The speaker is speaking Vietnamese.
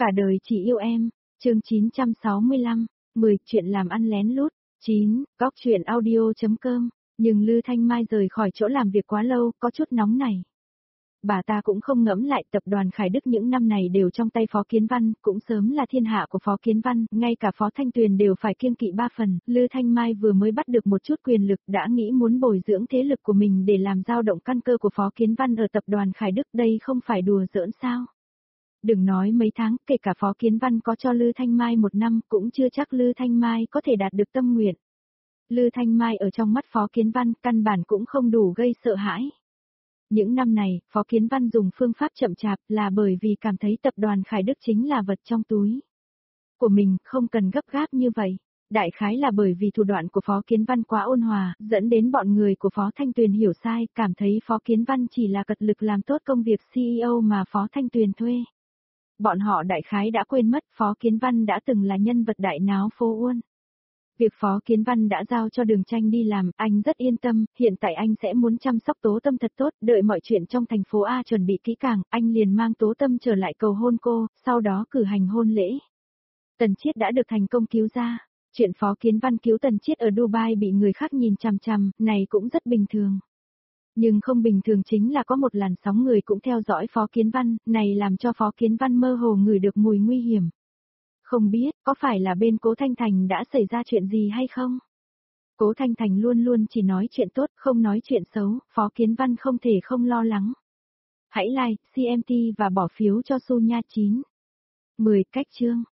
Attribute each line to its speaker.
Speaker 1: Cả đời chỉ yêu em, chương 965, 10 chuyện làm ăn lén lút, 9, góc chuyện audio.com, nhưng Lư Thanh Mai rời khỏi chỗ làm việc quá lâu, có chút nóng này. Bà ta cũng không ngẫm lại tập đoàn Khải Đức những năm này đều trong tay Phó Kiến Văn, cũng sớm là thiên hạ của Phó Kiến Văn, ngay cả Phó Thanh Tuyền đều phải kiêng kỵ 3 phần, Lư Thanh Mai vừa mới bắt được một chút quyền lực đã nghĩ muốn bồi dưỡng thế lực của mình để làm dao động căn cơ của Phó Kiến Văn ở tập đoàn Khải Đức, đây không phải đùa giỡn sao. Đừng nói mấy tháng, kể cả Phó Kiến Văn có cho Lư Thanh Mai 1 năm cũng chưa chắc Lư Thanh Mai có thể đạt được tâm nguyện. Lư Thanh Mai ở trong mắt Phó Kiến Văn căn bản cũng không đủ gây sợ hãi. Những năm này, Phó Kiến Văn dùng phương pháp chậm chạp là bởi vì cảm thấy tập đoàn Khải Đức chính là vật trong túi của mình, không cần gấp gáp như vậy. Đại khái là bởi vì thủ đoạn của Phó Kiến Văn quá ôn hòa, dẫn đến bọn người của Phó Thanh Tuyền hiểu sai, cảm thấy Phó Kiến Văn chỉ là cật lực làm tốt công việc CEO mà Phó Thanh Tuyền thuê. Bọn họ đại khái đã quên mất Phó Kiến Văn đã từng là nhân vật đại náo phố Uôn. Việc Phó Kiến Văn đã giao cho Đường Tranh đi làm, anh rất yên tâm, hiện tại anh sẽ muốn chăm sóc Tố Tâm thật tốt, đợi mọi chuyện trong thành phố A chuẩn bị kỹ càng, anh liền mang Tố Tâm trở lại cầu hôn cô, sau đó cử hành hôn lễ. Tần Chiết đã được thành công cứu ra, chuyện Phó Kiến Văn cứu Tần Chiết ở Dubai bị người khác nhìn chằm chằm, này cũng rất bình thường. Nhưng không bình thường chính là có một làn sóng người cũng theo dõi Phó Kiến Văn, này làm cho Phó Kiến Văn mơ hồ ngửi được mùi nguy hiểm. Không biết, có phải là bên Cố Thanh Thành đã xảy ra chuyện gì hay không? Cố Thanh Thành luôn luôn chỉ nói chuyện tốt, không nói chuyện xấu, Phó Kiến Văn không thể không lo lắng. Hãy like, CMT và bỏ phiếu cho Su Nha 9. 10 cách chương.